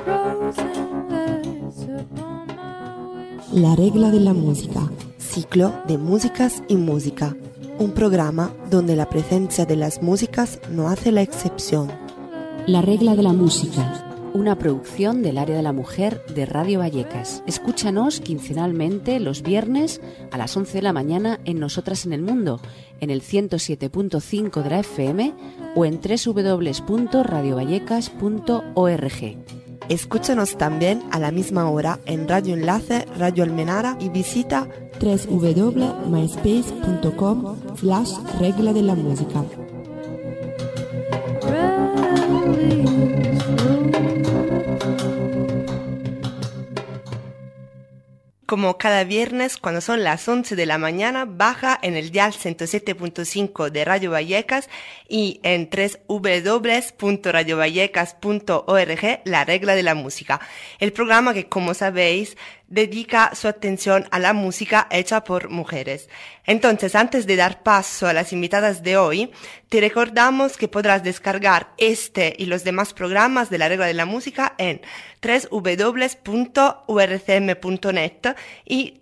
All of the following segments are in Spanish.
La regla de la música. Ciclo de músicas y música. Un programa donde la presencia de las músicas no hace la excepción. La regla de la música. Una producción del área de la mujer de Radio Vallecas. Escúchanos quincenalmente los viernes a las 11 de la mañana en Nosotras en el Mundo, en el 107.5 de la FM o en www.radiovallecas.org. Escúchanos también a la misma hora en Radio Enlace, Radio Almenara y visita www.myspace.com/regla de la música. Como cada viernes, cuando son las 11 de la mañana, baja en el dial 107.5 de Radio Vallecas y en www.radiovallecas.org La Regla de la Música, el programa que, como sabéis, dedica su atención a la música hecha por mujeres. Entonces, antes de dar paso a las invitadas de hoy, te recordamos que podrás descargar este y los demás programas de La Regla de la Música en www.urcm.net y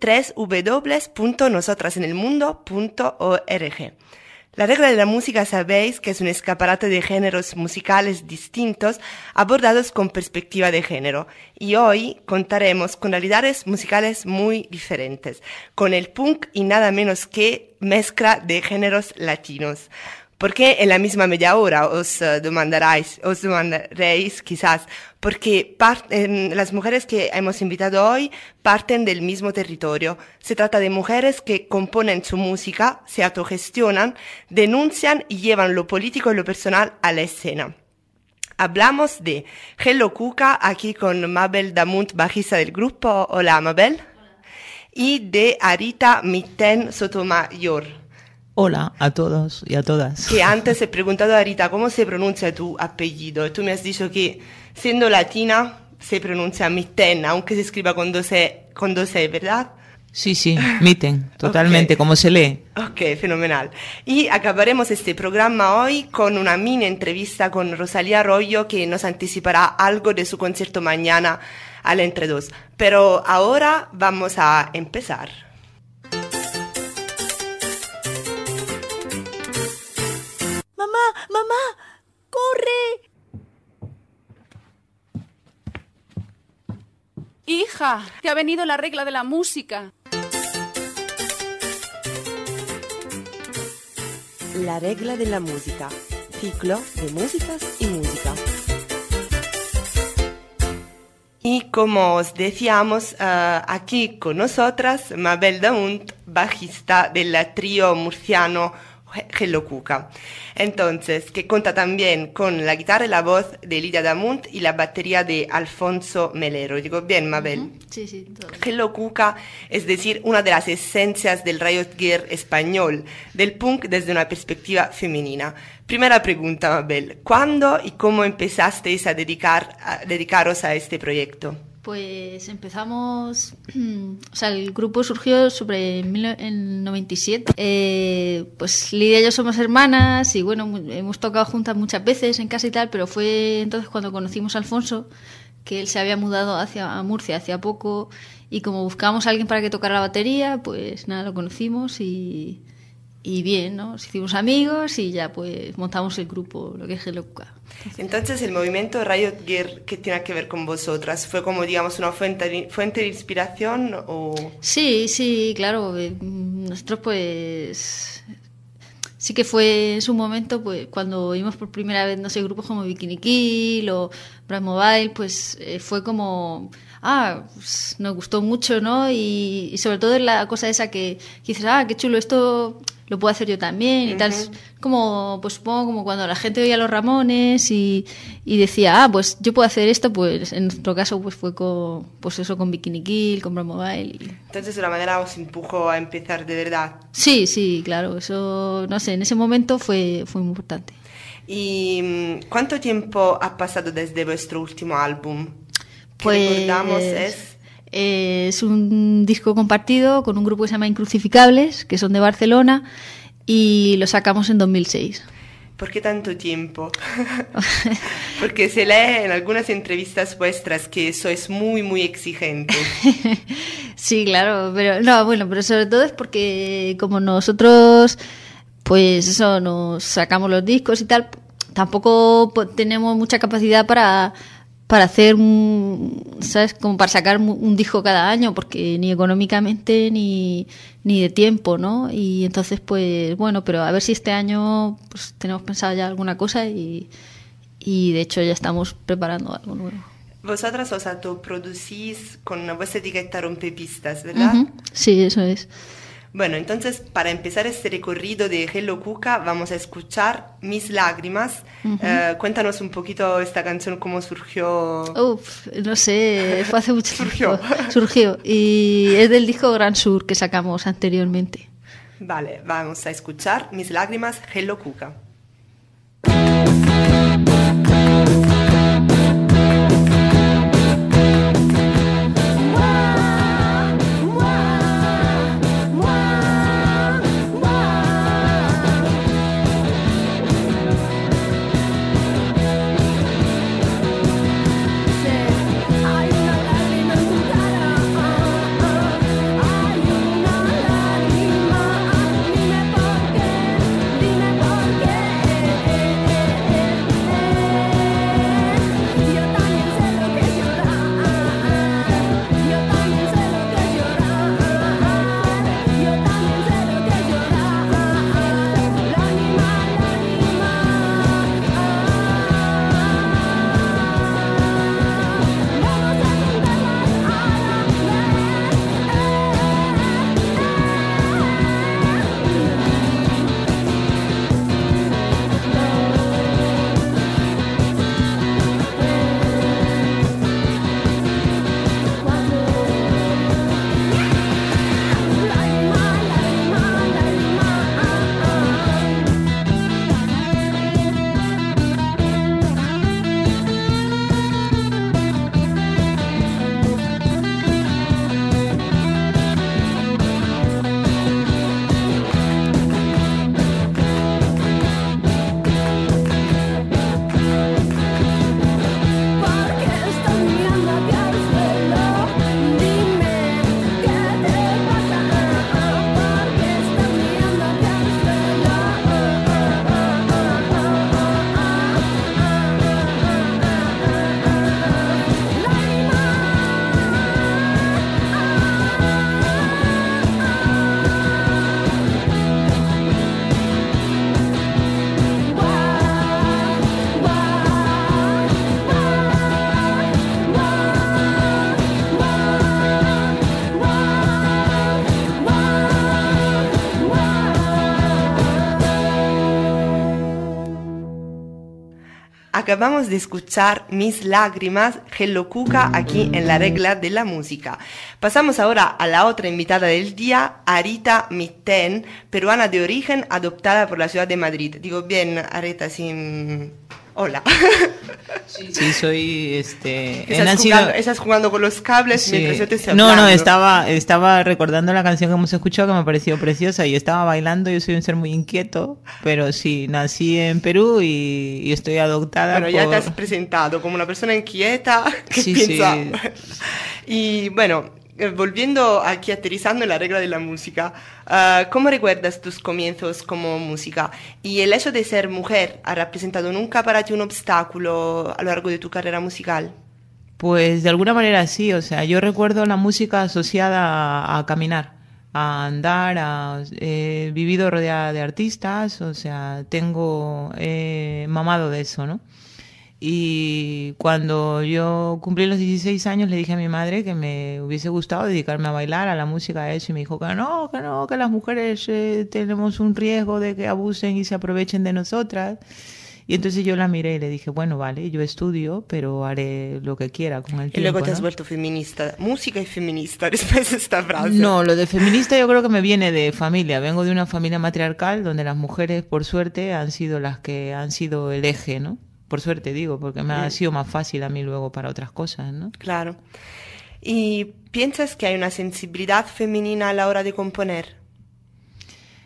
www.nosotrasenelmundo.org. La Regla de la Música sabéis que es un escaparate de géneros musicales distintos abordados con perspectiva de género, y hoy contaremos con realidades musicales muy diferentes, con el punk y nada menos que mezcla de géneros latinos. ¿Por qué en la misma media hora? Os demandaréis quizás, porque las mujeres que hemos invitado hoy parten del mismo territorio. Se trata de mujeres que componen su música, se autogestionan, denuncian y llevan lo político y lo personal a la escena. Hablamos de Hello Cuca, aquí con Mabel Damunt, bajista del grupo. Hola, Mabel. Hola. Y de Arita Mitten Sotomayor. Hola a todos y a todas. Que antes he preguntado a Rita cómo se pronuncia tu apellido. Tú me has dicho que siendo latina se pronuncia Mitten, aunque se escriba con dos E, ¿verdad? Sí, Mitten, totalmente, okay. Como se lee. Ok, fenomenal. Y acabaremos este programa hoy con una mini entrevista con Rosalía Arroyo, que nos anticipará algo de su concierto mañana al Entre Dos. Pero ahora vamos a empezar. ¡Mamá! ¡Corre! Hija, te ha venido la regla de la música. La regla de la música. Ciclo de músicas y música. Y como os decíamos, aquí con nosotras, Mabel Damunt, bajista del trío murciano Hello Cuca. Entonces, que cuenta también con la guitarra y la voz de Lidia Damunt y la batería de Alfonso Melero. ¿Digo bien, Mabel? Uh-huh. Sí, todo bien. Hello Cuca, es decir, una de las esencias del riot gear español, del punk desde una perspectiva femenina. Primera pregunta, Mabel. ¿Cuándo y cómo empezasteis a dedicaros a este proyecto? Pues empezamos, o sea, el grupo surgió en 97. Pues Lidia y yo somos hermanas y bueno, hemos tocado juntas muchas veces en casa y tal, pero fue entonces cuando conocimos a Alfonso, que él se había mudado a Murcia hacía poco, y como buscábamos a alguien para que tocara la batería, pues nada, lo conocimos y bien, ¿no? Nos hicimos amigos y ya pues montamos el grupo, lo que es Hello Cuca. Entonces el movimiento riot gear, ¿qué tiene que ver con vosotras? ¿Fue como, digamos, una fuente de inspiración o...? Sí, claro. Nosotros pues... Sí que fue en su momento, pues cuando vimos por primera vez, no sé, grupos como Bikini Kill o Brand Mobile, pues fue como... pues nos gustó mucho, ¿no? Y sobre todo la cosa esa que dices, qué chulo, esto lo puedo hacer yo también y tal. Como, pues supongo como cuando la gente oía a los Ramones y decía, pues yo puedo hacer esto, pues en nuestro caso pues fue con Bikini Kill, con Brand Mobile. Entonces de una manera os empujó a empezar de verdad. Sí, claro, eso, no sé, en ese momento fue muy importante. ¿Y cuánto tiempo ha pasado desde vuestro último álbum? Pues recordamos es un disco compartido con un grupo que se llama Incrucificables, que son de Barcelona, y lo sacamos en 2006. ¿Por qué tanto tiempo? Porque se lee en algunas entrevistas vuestras que sois muy, muy exigentes. Sí, claro, pero no, bueno, pero sobre todo es porque como nosotros, pues eso, nos sacamos los discos y tal, tampoco tenemos mucha capacidad para hacer, ¿sabes? Como para sacar un disco cada año, porque ni económicamente ni de tiempo, ¿no? Y entonces, pues bueno, pero a ver si este año pues tenemos pensado ya alguna cosa y de hecho ya estamos preparando algo nuevo. Vosotras os autoproducís con vuestra etiqueta Rompepistas, ¿verdad? Uh-huh. Sí, eso es. Bueno, entonces para empezar este recorrido de Hello Cuca vamos a escuchar Mis Lágrimas. Uh-huh. Cuéntanos un poquito esta canción, cómo surgió. Uf, no sé, fue hace mucho tiempo. Surgió. Y es del disco Gran Sur que sacamos anteriormente. Vale, vamos a escuchar Mis Lágrimas, Hello Cuca. Acabamos de escuchar Mis Lágrimas, Hello Cuca, aquí en La Regla de la Música. Pasamos ahora a la otra invitada del día, Arita Mitten, peruana de origen, adoptada por la ciudad de Madrid. Digo bien, Arita, sin... Hola. Sí, soy Estás jugando con los cables sí. Mientras yo te estoy hablando. No, estaba recordando la canción que hemos escuchado que me pareció preciosa y estaba bailando. Yo soy un ser muy inquieto, pero sí, nací en Perú y estoy adoptada. Bueno, ya te has presentado como una persona inquieta que piensa. Sí. Y bueno, volviendo aquí, aterrizando en La Regla de la Música, ¿cómo recuerdas tus comienzos como música? ¿Y el hecho de ser mujer ha representado nunca para ti un obstáculo a lo largo de tu carrera musical? Pues de alguna manera sí, o sea, yo recuerdo la música asociada a caminar, a andar, he vivido rodeada de artistas, o sea, tengo mamado de eso, ¿no? Y cuando yo cumplí los 16 años le dije a mi madre que me hubiese gustado dedicarme a bailar, a la música, a eso, y me dijo que no, que las mujeres tenemos un riesgo de que abusen y se aprovechen de nosotras. Y entonces yo la miré y le dije, bueno, vale, yo estudio, pero haré lo que quiera con el tiempo. Y luego te has ¿no? vuelto feminista, música y feminista, después de esta frase. No, lo de feminista yo creo que me viene de familia. Vengo de una familia matriarcal donde las mujeres, por suerte, han sido las que han sido el eje, ¿no? Por suerte digo, porque me ha sido más fácil a mí luego para otras cosas, ¿no? Claro. ¿Y piensas que hay una sensibilidad femenina a la hora de componer?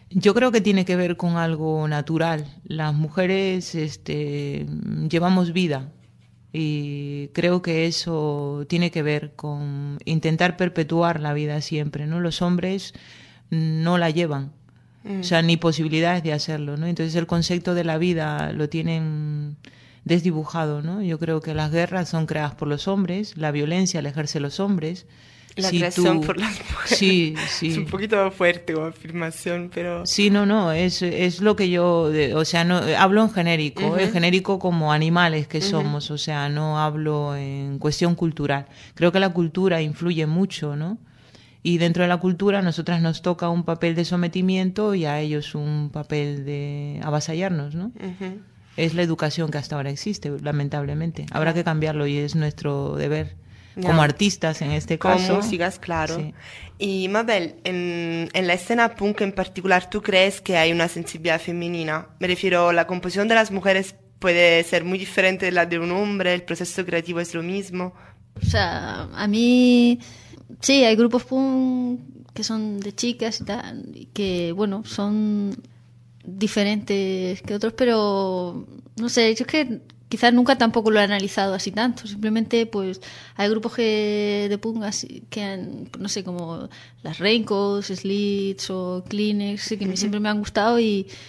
Yo creo que tiene que ver con algo natural. Las mujeres llevamos vida y creo que eso tiene que ver con intentar perpetuar la vida siempre, ¿no? Los hombres no la llevan, o sea, ni posibilidades de hacerlo, ¿no? Entonces el concepto de la vida lo tienen desdibujado, ¿no? Yo creo que las guerras son creadas por los hombres, la violencia la ejercen los hombres. La creación por las mujeres. Sí, sí. Es un poquito fuerte como afirmación, pero... Sí, no, es lo que yo... o sea, no hablo en genérico, genérico como animales que somos, o sea, no hablo en cuestión cultural. Creo que la cultura influye mucho, ¿no? Y dentro de la cultura a nosotras nos toca un papel de sometimiento y a ellos un papel de avasallarnos, ¿no? Es la educación que hasta ahora existe, lamentablemente. Habrá que cambiarlo y es nuestro deber. Como artistas en este caso. Como músicas, claro. Sí. Y Mabel, en la escena punk en particular, ¿tú crees que hay una sensibilidad femenina? Me refiero, la composición de las mujeres puede ser muy diferente de la de un hombre, el proceso creativo es lo mismo. O sea, a mí sí, hay grupos punk que son de chicas y tal, y que bueno, son diferentes que otros, pero no sé, yo es que quizás nunca tampoco lo he analizado así tanto. Simplemente, pues, hay grupos de punk así, que han, no sé, como las Raincoats, Slits o Kleenex, que siempre me han gustado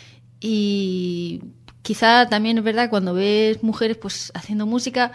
y quizá también es verdad cuando ves mujeres pues haciendo música,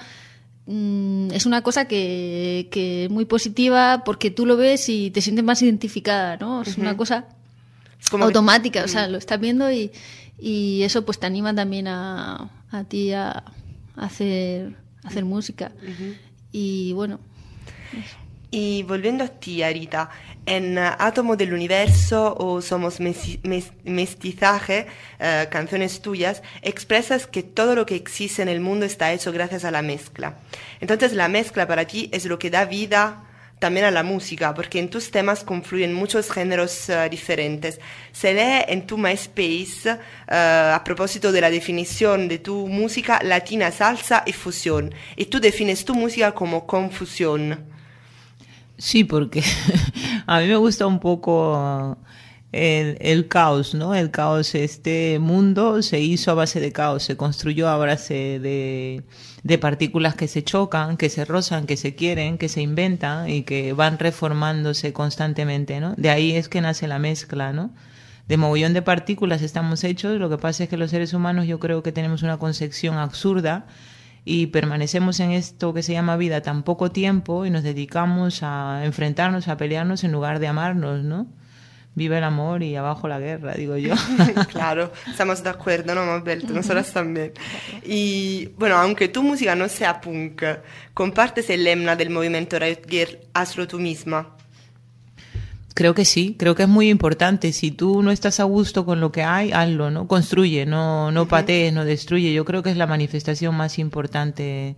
es una cosa que es muy positiva porque tú lo ves y te sientes más identificada, ¿no? Es una cosa como automática, o sea, lo estás viendo y eso pues te anima también a ti a hacer música. Y bueno. Eso. Y volviendo a ti, Arita, en Átomo del Universo o Somos Mestizaje, canciones tuyas, expresas que todo lo que existe en el mundo está hecho gracias a la mezcla. Entonces la mezcla para ti es lo que da vida también a la música, porque en tus temas confluyen muchos géneros diferentes. Se lee en tu MySpace, a propósito de la definición de tu música, latina, salsa y fusión. Y tú defines tu música como confusión. Sí, porque a mí me gusta un poco el caos, ¿no? El caos, este mundo se hizo a base de caos, se construyó a base de partículas que se chocan, que se rozan, que se quieren, que se inventan y que van reformándose constantemente, ¿no? De ahí es que nace la mezcla, ¿no? De mogollón de partículas estamos hechos, lo que pasa es que los seres humanos yo creo que tenemos una concepción absurda y permanecemos en esto que se llama vida tan poco tiempo y nos dedicamos a enfrentarnos, a pelearnos en lugar de amarnos, ¿no? Viva el amor y abajo la guerra, digo yo. Claro, estamos de acuerdo, ¿no, Mabel? Nosotras también. Y bueno, aunque tu música no sea punk, compartes el lema del movimiento Riot Girl, hazlo tú misma. Creo que sí, creo que es muy importante. Si tú no estás a gusto con lo que hay, hazlo, ¿no? Construye, no patees, no destruye. Yo creo que es la manifestación más importante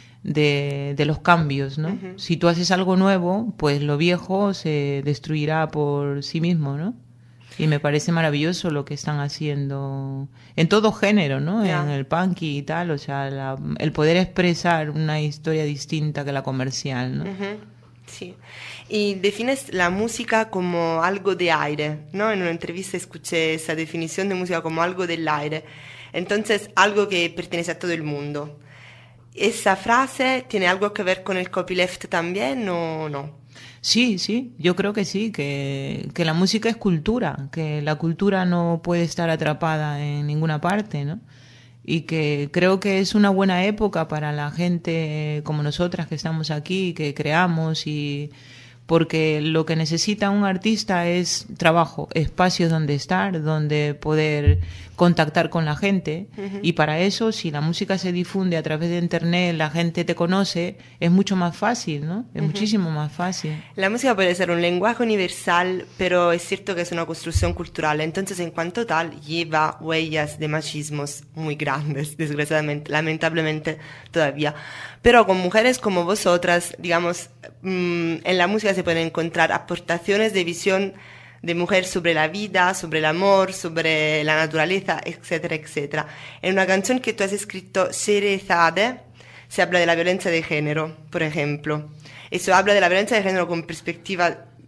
de los cambios, ¿no? Si tú haces algo nuevo, pues lo viejo se destruirá por sí mismo, ¿no? Y me parece maravilloso lo que están haciendo en todo género, ¿no? Yeah. En el punk y tal, o sea, el poder expresar una historia distinta que la comercial, ¿no? Sí. Y defines la música como algo de aire, ¿no? En una entrevista escuché esa definición de música como algo del aire. Entonces, algo que pertenece a todo el mundo. ¿Esa frase tiene algo que ver con el copyleft también o no? Sí, yo creo que sí, que la música es cultura, que la cultura no puede estar atrapada en ninguna parte, ¿no? Y que creo que es una buena época para la gente como nosotras que estamos aquí, que creamos y porque lo que necesita un artista es trabajo, espacios donde estar, donde poder contactar con la gente y para eso si la música se difunde a través de internet, la gente te conoce, es mucho más fácil, ¿no? Es muchísimo más fácil. La música puede ser un lenguaje universal, pero es cierto que es una construcción cultural, entonces en cuanto tal lleva huellas de machismos muy grandes, desgraciadamente, lamentablemente todavía. Pero con mujeres como vosotras, digamos, en la música se pueden encontrar aportaciones de visión de mujer sobre la vida, sobre el amor, sobre la naturaleza, etcétera, etcétera. En una canción que tú has escrito, Cerezade, se habla de la violencia de género, por ejemplo. Eso habla de la violencia de género con perspectiva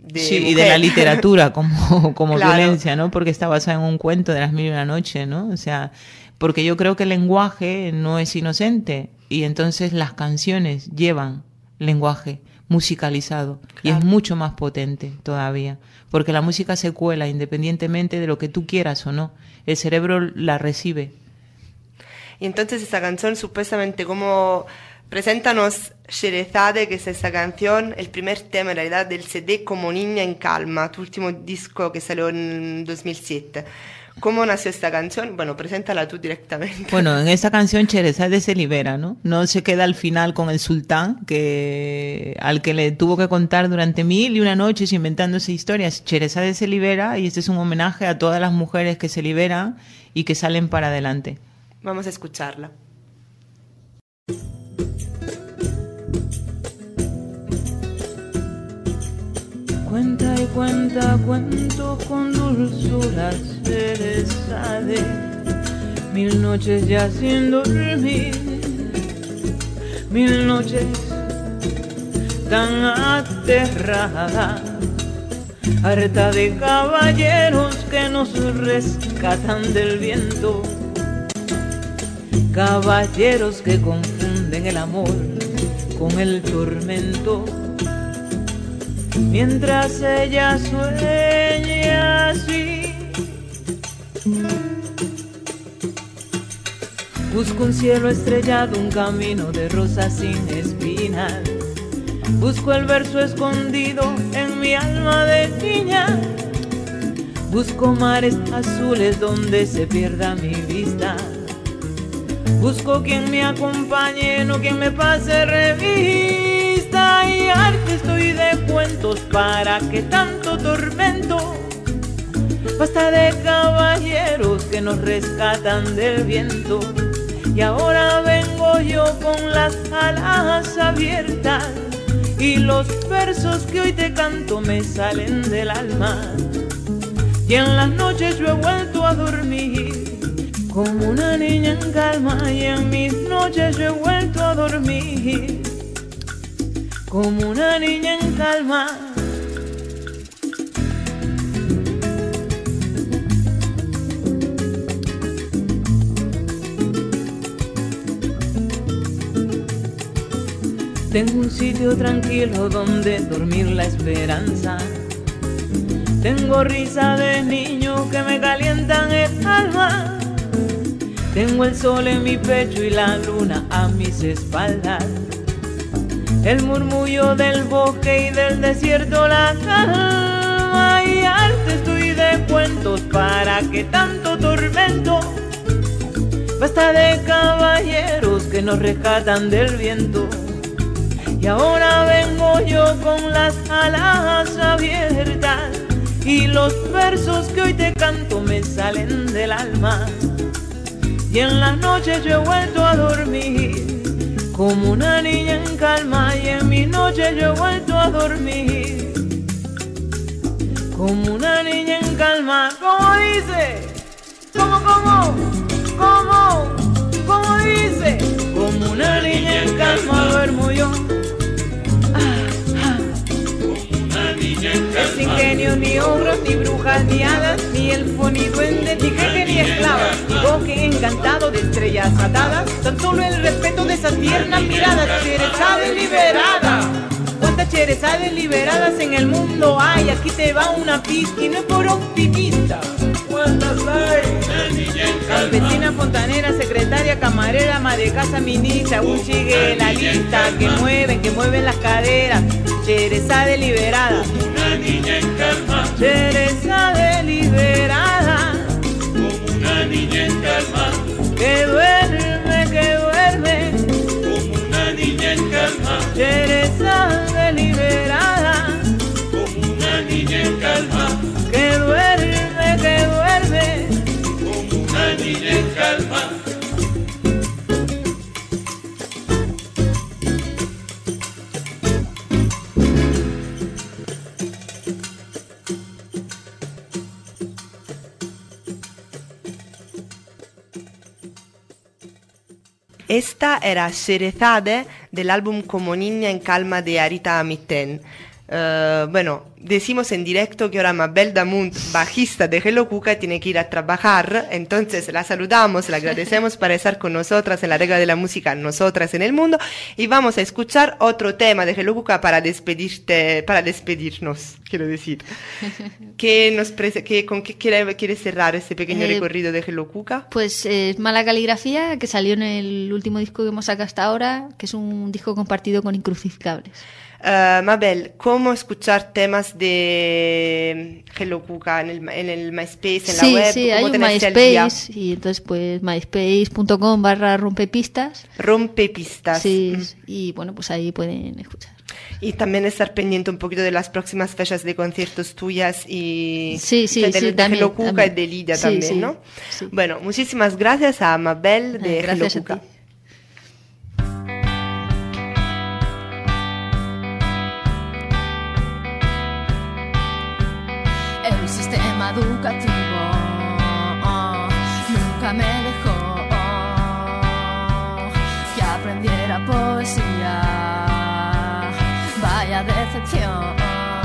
sí, mujer. y de la literatura como Claro. violencia, ¿no? Porque está basada en un cuento de las 1001 noches, ¿no? O sea, porque yo creo que el lenguaje no es inocente y entonces las canciones llevan lenguaje musicalizado y es Claro. mucho más potente todavía, porque la música se cuela independientemente de lo que tú quieras o no. El cerebro la recibe. Y entonces esta canción supuestamente como preséntanos Sherezade, que es esta canción, el primer tema en realidad del CD Como Niña en Calma, tu último disco que salió en 2007. ¿Cómo nació esta canción? Bueno, preséntala tú directamente. Bueno, en esta canción Sherezade se libera, ¿no? No se queda al final con el sultán al que le tuvo que contar durante 1001 noches inventándose historias. Sherezade se libera y este es un homenaje a todas las mujeres que se liberan y que salen para adelante. Vamos a escucharla. Cuenta y cuenta cuentos con dulzura Sherezade, 1000 noches ya sin dormir, 1000 noches tan aterrada, harta de caballeros que nos rescatan del viento, caballeros que confunden el amor con el tormento. Mientras ella sueña así, busco un cielo estrellado, un camino de rosas sin espinas. Busco el verso escondido en mi alma de niña. Busco mares azules donde se pierda mi vista. Busco quien me acompañe, no quien me pase revista. Y arte estoy de cuentos, ¿para qué tanto tormento? Basta de caballeros que nos rescatan del viento. Y ahora vengo yo con las alas abiertas y los versos que hoy te canto me salen del alma. Y en las noches yo he vuelto a dormir como una niña en calma, y en mis noches yo he vuelto a dormir como una niña en calma. Tengo un sitio tranquilo donde dormir la esperanza. Tengo risa de niño que me calientan el alma. Tengo el sol en mi pecho y la luna a mis espaldas. El murmullo del bosque y del desierto la calma. Y arte estoy de cuentos, ¿para qué tanto tormento? Basta de caballeros que nos rescatan del viento. Y ahora vengo yo con las alas abiertas y los versos que hoy te canto me salen del alma. Y en las noches yo he vuelto a dormir como una niña en calma, y en mis noches yo he vuelto a dormir como una niña en calma. ¿Cómo dice? ¿Cómo dice? Como una niña en calma duermo yo. Es sin genio, ni ogros, ni brujas, ni hadas, ni elfo, ni duende, ni jeque, ni esclavas, ni bosque encantado de estrellas atadas, tan solo el respeto de esas tiernas miradas. Sherezade liberada. ¿Cuántas Sherezades liberadas en el mundo hay? Aquí te va una pista y no es por optimista. ¿Cuántas hay? Campesina, fontanera, secretaria, camarera, ama de casa, ministra, aún sigue la lista. Que mueven las caderas. Sherezade liberada. Una niña en calma. Sherezade liberada. Como una niña en calma. Que duerme. Como una niña en calma. Sherezade liberada. Como una niña en calma. Que duerme. Como una niña en calma. Esta era Sherezade del álbum Como Niña en Calma de Arita Mitten. Bueno, decimos en directo que ahora Mabel Damunt, bajista de Hello Cuca, tiene que ir a trabajar, entonces la saludamos, la agradecemos para estar con nosotras en la regla de la música, nosotras en el mundo, y vamos a escuchar otro tema de Hello Cuca para despedirnos, quiero decir. ¿Con qué quieres cerrar este pequeño recorrido de Hello Cuca? Pues Mala Caligrafía, que salió en el último disco que hemos sacado hasta ahora, que es un disco compartido con Incrucificables. Mabel, ¿cómo escuchar temas de Hello Cuca en el MySpace, en la web? Sí, hay un MySpace, y entonces pues myspace.com/rompepistas. Rompepistas. Sí, y bueno, pues ahí pueden escuchar. Y también estar pendiente un poquito de las próximas fechas de conciertos tuyas y de Hello Cuca y de Lidia también, ¿no? Sí. Bueno, muchísimas gracias a Mabel de Hello Gracias Cuca. a ti. El sistema educativo nunca me dejó que aprendiera poesía. Vaya decepción.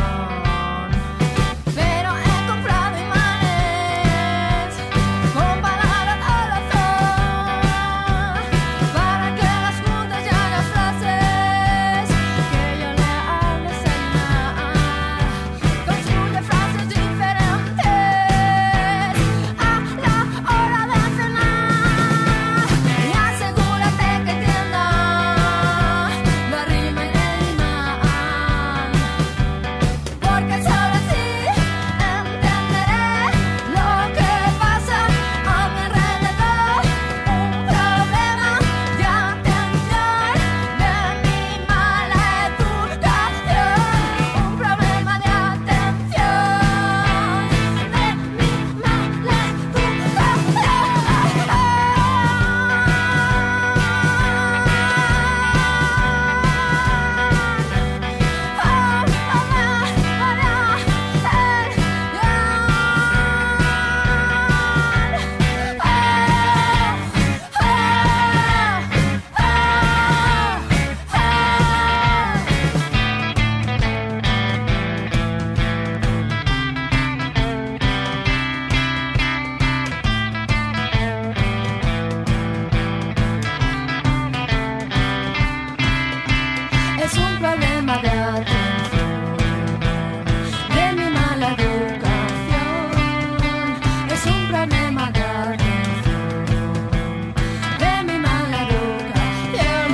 Pero he comprado imanes con palabras al azar para que las juntas y hagan frases que yo lea al desayunar. Construye frases diferentes a la hora de cenar y asegúrate que entienda la rima y el imán, porque solo así entenderé lo que pasa a mi alrededor. Un problema de atención de mi mala educación. Un problema de atención de mi mala es un problema de atención de mi mala educación. Es un problema de atención de mi mala educación.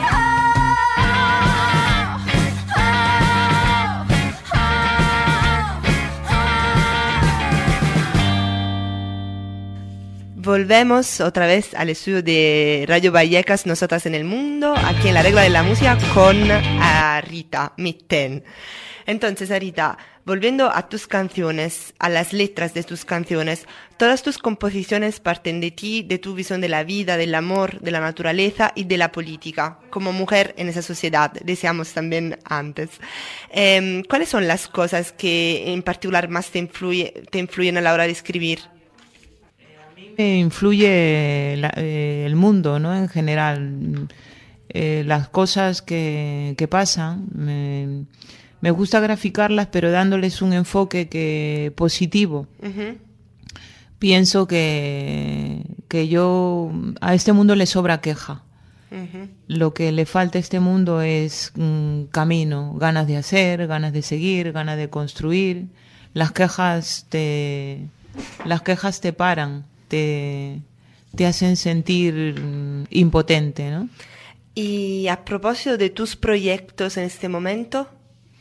Volvemos otra vez al estudio de Radio Vallecas, Nosotras en el Mundo, aquí en la regla de la música con Rita Mitten. Entonces, Rita, volviendo a tus canciones, a las letras de tus canciones, todas tus composiciones parten de ti, de tu visión de la vida, del amor, de la naturaleza y de la política, como mujer en esa sociedad, decíamos también antes. ¿Cuáles son las cosas que en particular más te influyen a la hora de escribir? Me influye el mundo, ¿no? En general, las cosas que pasan, me gusta graficarlas, pero dándoles un enfoque positivo. Uh-huh. Pienso que a este mundo le sobra queja. Uh-huh. Lo que le falta a este mundo es camino, ganas de hacer, ganas de seguir, ganas de construir. Las quejas te paran. Te hacen sentir impotente, ¿no? Y a propósito de tus proyectos en este momento.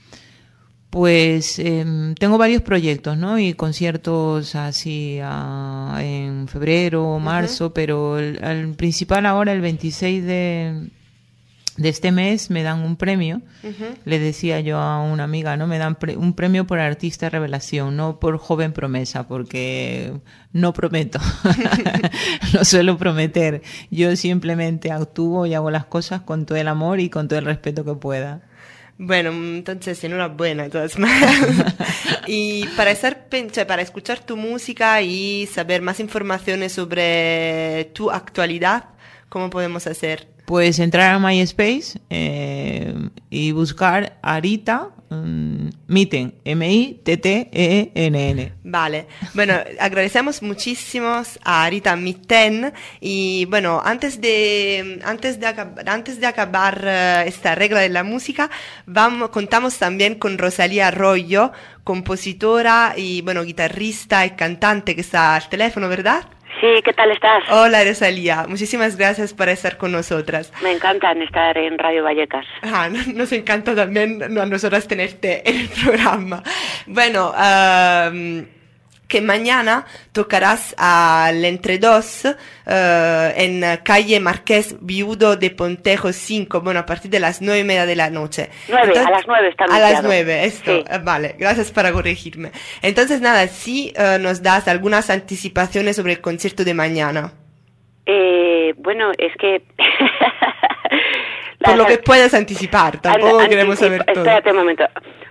Pues tengo varios proyectos, ¿no? Y conciertos así en febrero o marzo, pero el principal ahora, el 26 de este mes, me dan un premio. Le decía yo a una amiga, ¿no? Me dan un premio por artista revelación, no por joven promesa, porque no prometo. No suelo prometer. Yo simplemente actúo y hago las cosas con todo el amor y con todo el respeto que pueda. Bueno, entonces enhorabuena de todas maneras. Y para escuchar tu música y saber más informaciones sobre tu actualidad, ¿cómo podemos hacer? Pues entrar a MySpace y buscar Arita Mitten, Mittenn. Vale, bueno, agradecemos muchísimo a Rita Mitten y bueno, antes de acabar esta regla de la música, contamos también con Rosalía Arroyo, compositora y bueno, guitarrista y cantante que está al teléfono, ¿verdad? Sí, ¿qué tal estás? Hola Rosalía, muchísimas gracias por estar con nosotras. Me encanta estar en Radio Vallecas. Nos encanta también a nosotras tenerte en el programa. Bueno, que mañana tocarás al Entre Dos en calle Marqués Viudo de Pontejo 5, bueno, a partir de las 9:30 de la noche. A las 9 está anunciado. A las 9, esto, sí. Vale, gracias para corregirme. Entonces, nada, sí nos das algunas anticipaciones sobre el concierto de mañana. Bueno, es que... Por lo que puedes anticipar, tampoco queremos saber todo. Espérate un momento.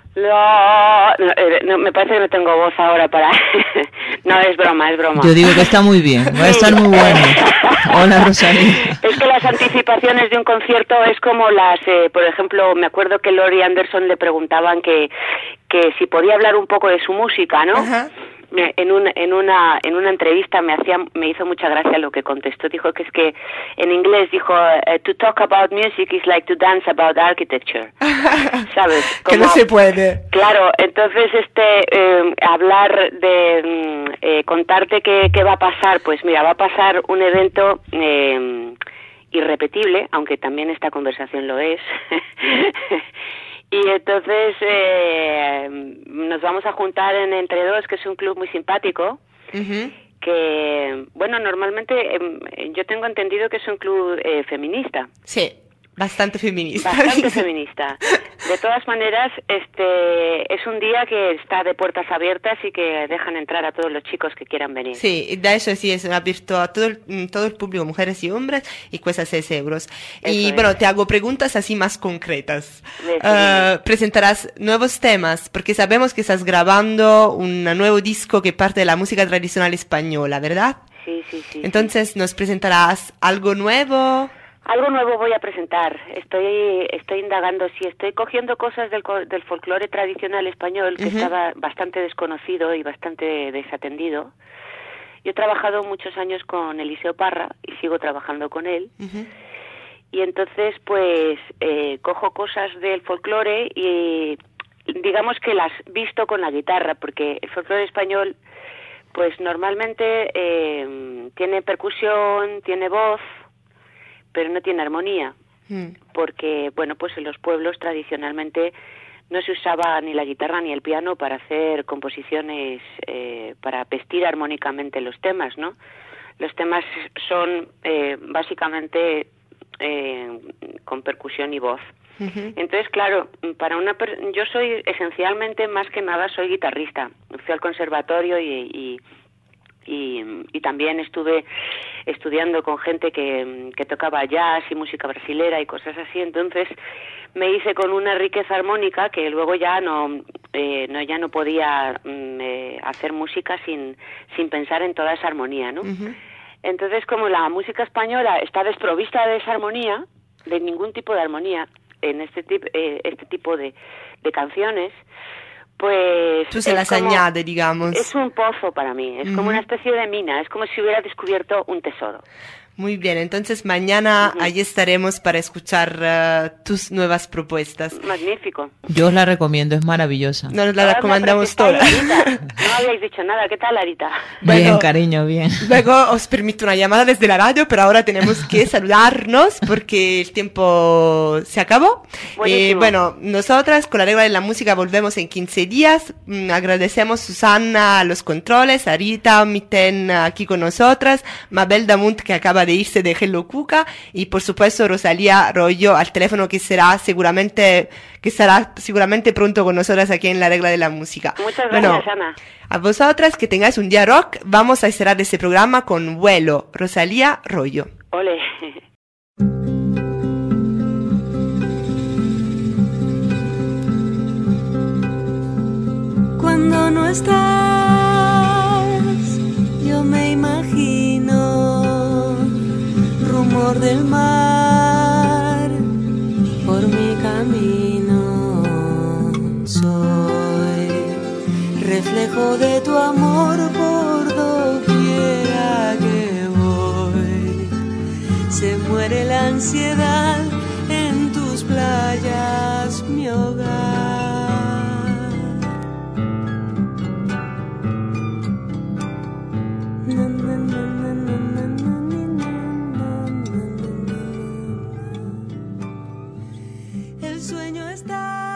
No, me parece que no tengo voz ahora para... No, es broma. Yo digo que está muy bien, va a estar muy bueno. Hola, Rosalía. Es que las anticipaciones de un concierto es como las... por ejemplo, me acuerdo que Laurie Anderson le preguntaban que si podía hablar un poco de su música, ¿no? Ajá. En una entrevista me hizo mucha gracia lo que contestó. Dijo que es que en inglés dijo to talk about music is like to dance about architecture. ¿Sabes? Como, que no se puede. Claro, entonces hablar de contarte qué va a pasar, pues mira, va a pasar un evento irrepetible, aunque también esta conversación lo es. Y entonces nos vamos a juntar en Entre Dos, que es un club muy simpático, que, bueno, normalmente yo tengo entendido que es un club feminista. Sí, bastante feminista. Bastante feminista. De todas maneras, es un día que está de puertas abiertas y que dejan entrar a todos los chicos que quieran venir. Sí, de hecho sí, es abierto a todo el público, mujeres y hombres, y cuesta 6 euros. Y bueno, te hago preguntas así más concretas. Presentarás nuevos temas, porque sabemos que estás grabando un nuevo disco que parte de la música tradicional española, ¿verdad? Sí. Entonces, ¿nos presentarás algo nuevo? Algo nuevo voy a presentar. Estoy indagando, sí, estoy cogiendo cosas del folclore tradicional español que estaba bastante desconocido y bastante desatendido. Yo he trabajado muchos años con Eliseo Parra y sigo trabajando con él. Y entonces, pues, cojo cosas del folclore y digamos que las visto con la guitarra, porque el folclore español, pues, normalmente tiene percusión, tiene voz, pero no tiene armonía, porque, bueno, pues en los pueblos tradicionalmente no se usaba ni la guitarra ni el piano para hacer composiciones, para vestir armónicamente los temas, ¿no? Los temas son básicamente con percusión y voz. Entonces, claro, yo soy esencialmente, más que nada, soy guitarrista. Fui al conservatorio y también estuve estudiando con gente que tocaba jazz y música brasilera y cosas así. Entonces me hice con una riqueza armónica que luego ya no podía hacer música sin pensar en toda esa armonía, ¿no? Entonces, como la música española está desprovista de esa armonía, de ningún tipo de armonía en este tipo de canciones, pues... Tú se las añade, digamos. Es un pozo para mí, es como una especie de mina, es como si hubiera descubierto un tesoro. Muy bien, entonces mañana allí estaremos para escuchar tus nuevas propuestas. Magnífico. Yo os la recomiendo, es maravillosa. Nos la recomendamos todas. No habíais dicho nada, ¿qué tal, Arita? Bien, bueno, cariño, bien. Luego os permito una llamada desde la radio, pero ahora tenemos que saludarnos porque el tiempo se acabó. Bueno, nosotras con la regla de la música volvemos en 15 días. Agradecemos a Susana a los controles, a Rita Mitten aquí con nosotras, Mabel Damunt que acaba de irse de Hello Cuca y por supuesto Rosalía Arroyo al teléfono que estará seguramente pronto con nosotras aquí en la regla de la música. Muchas gracias, Ana. A vosotras que tengáis un día rock, vamos a cerrar este programa con Vuelo, Rosalía Arroyo. Ole. Cuando no estás, yo me imagino rumor del mar por mi camino. escapó de tu amor por doquiera que voy. Se muere la ansiedad en tus playas, mi hogar. El sueño está